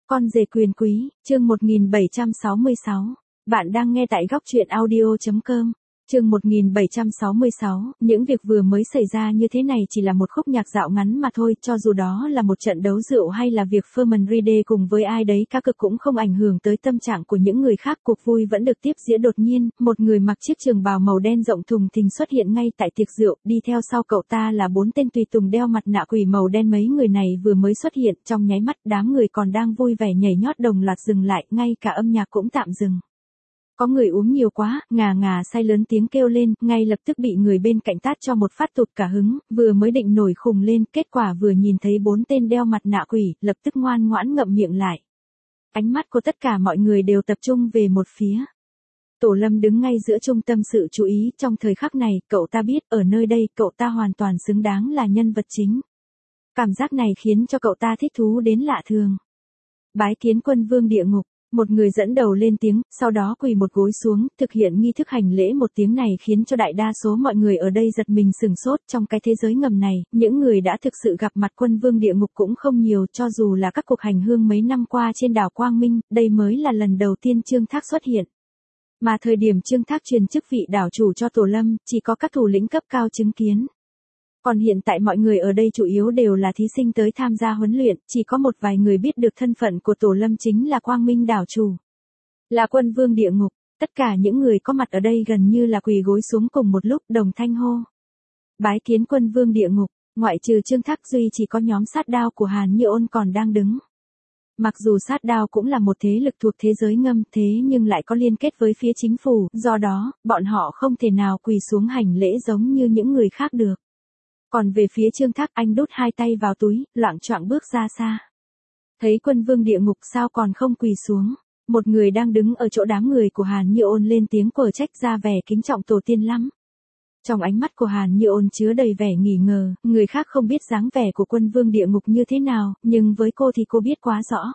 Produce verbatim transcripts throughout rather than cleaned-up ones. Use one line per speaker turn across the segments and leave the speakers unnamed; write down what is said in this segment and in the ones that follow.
Con rể quyền quý, chương một nghìn bảy trăm sáu mươi sáu. Bạn đang nghe tại góc truyện audio chấm com. Chương một nghìn bảy trăm sáu mươi sáu, những việc vừa mới xảy ra như thế này chỉ là một khúc nhạc dạo ngắn mà thôi, cho dù đó là một trận đấu rượu hay là việc Ferman Ride cùng với ai đấy cá cược cũng không ảnh hưởng tới tâm trạng của những người khác, cuộc vui vẫn được tiếp diễn. Đột nhiên, một người mặc chiếc trường bào màu đen rộng thùng thình xuất hiện ngay tại tiệc rượu, đi theo sau cậu ta là bốn tên tùy tùng đeo mặt nạ quỷ màu đen. Mấy người này vừa mới xuất hiện, trong nháy mắt đám người còn đang vui vẻ nhảy nhót đồng loạt dừng lại, ngay cả âm nhạc cũng tạm dừng. Có người uống nhiều quá, ngà ngà say lớn tiếng kêu lên, ngay lập tức bị người bên cạnh tát cho một phát tụt cả hứng, vừa mới định nổi khùng lên, kết quả vừa nhìn thấy bốn tên đeo mặt nạ quỷ, lập tức ngoan ngoãn ngậm miệng lại. Ánh mắt của tất cả mọi người đều tập trung về một phía. Tổ Lâm đứng ngay giữa trung tâm sự chú ý, trong thời khắc này, cậu ta biết, ở nơi đây, cậu ta hoàn toàn xứng đáng là nhân vật chính. Cảm giác này khiến cho cậu ta thích thú đến lạ thường. Bái kiến quân vương địa ngục. Một người dẫn đầu lên tiếng, sau đó quỳ một gối xuống, thực hiện nghi thức hành lễ. Một tiếng này khiến cho đại đa số mọi người ở đây giật mình sửng sốt. Trong cái thế giới ngầm này, những người đã thực sự gặp mặt quân vương địa ngục cũng không nhiều, cho dù là các cuộc hành hương mấy năm qua trên đảo Quang Minh, đây mới là lần đầu tiên Trương Thác xuất hiện. Mà thời điểm Trương Thác truyền chức vị đảo chủ cho Tổ Lâm, chỉ có các thủ lĩnh cấp cao chứng kiến. Còn hiện tại mọi người ở đây chủ yếu đều là thí sinh tới tham gia huấn luyện, chỉ có một vài người biết được thân phận của Tổ Lâm chính là Quang Minh đảo chủ. Là quân vương địa ngục, tất cả những người có mặt ở đây gần như là quỳ gối xuống cùng một lúc, đồng thanh hô. Bái kiến quân vương địa ngục, ngoại trừ Trương Thác duy chỉ có nhóm sát đao của Hàn Như Ôn còn đang đứng. Mặc dù sát đao cũng là một thế lực thuộc thế giới ngầm thế nhưng lại có liên kết với phía chính phủ, do đó, bọn họ không thể nào quỳ xuống hành lễ giống như những người khác được. Còn về phía Trương Thác, anh đút hai tay vào túi, loạng choạng bước ra xa. Thấy quân vương địa ngục sao còn không quỳ xuống. Một người đang đứng ở chỗ đám người của Hàn Như Ôn lên tiếng quở trách, ra vẻ kính trọng tổ tiên lắm. Trong ánh mắt của Hàn Như Ôn chứa đầy vẻ nghi ngờ, người khác không biết dáng vẻ của quân vương địa ngục như thế nào, nhưng với cô thì cô biết quá rõ.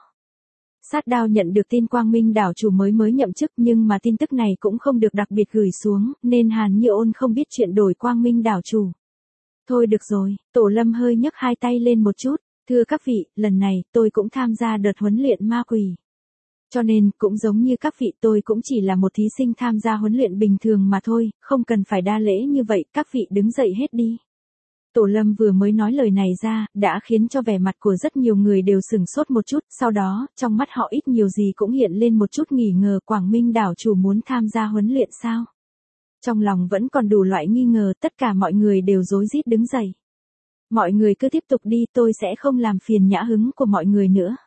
Sát đao nhận được tin Quang Minh đảo chủ mới mới nhậm chức, nhưng mà tin tức này cũng không được đặc biệt gửi xuống, nên Hàn Như Ôn không biết chuyện đổi Quang Minh đảo chủ. Thôi được rồi, Tổ Lâm hơi nhấc hai tay lên một chút, thưa các vị, lần này tôi cũng tham gia đợt huấn luyện ma quỷ. Cho nên, cũng giống như các vị, tôi cũng chỉ là một thí sinh tham gia huấn luyện bình thường mà thôi, không cần phải đa lễ như vậy, các vị đứng dậy hết đi. Tổ Lâm vừa mới nói lời này ra, đã khiến cho vẻ mặt của rất nhiều người đều sửng sốt một chút, sau đó, trong mắt họ ít nhiều gì cũng hiện lên một chút nghi ngờ. Quang Minh đảo chủ muốn tham gia huấn luyện sao? Trong lòng vẫn còn đủ loại nghi ngờ, tất cả mọi người đều rối rít đứng dậy. Mọi người cứ tiếp tục đi, tôi sẽ không làm phiền nhã hứng của mọi người nữa.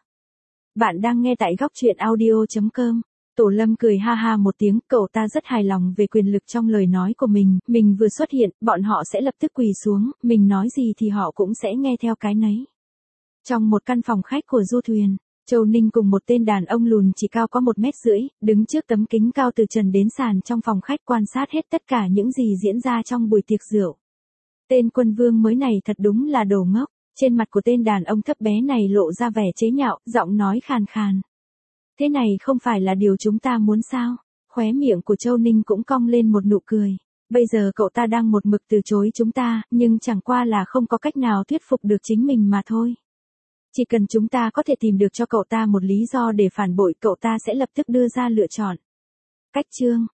Bạn đang nghe tại góc truyện audio chấm com. Tổ Lâm cười ha ha một tiếng, cậu ta rất hài lòng về quyền lực trong lời nói của mình, mình vừa xuất hiện, bọn họ sẽ lập tức quỳ xuống, mình nói gì thì họ cũng sẽ nghe theo cái nấy. Trong một căn phòng khách của du thuyền, Châu Ninh cùng một tên đàn ông lùn chỉ cao có một mét rưỡi, đứng trước tấm kính cao từ trần đến sàn trong phòng khách quan sát hết tất cả những gì diễn ra trong buổi tiệc rượu. Tên quân vương mới này thật đúng là đồ ngốc, trên mặt của tên đàn ông thấp bé này lộ ra vẻ chế nhạo, giọng nói khàn khàn. Thế này không phải là điều chúng ta muốn sao? Khóe miệng của Châu Ninh cũng cong lên một nụ cười. Bây giờ cậu ta đang một mực từ chối chúng ta, nhưng chẳng qua là không có cách nào thuyết phục được chính mình mà thôi. Chỉ cần chúng ta có thể tìm được cho cậu ta một lý do để phản bội, cậu ta sẽ lập tức đưa ra lựa chọn. Cách chương,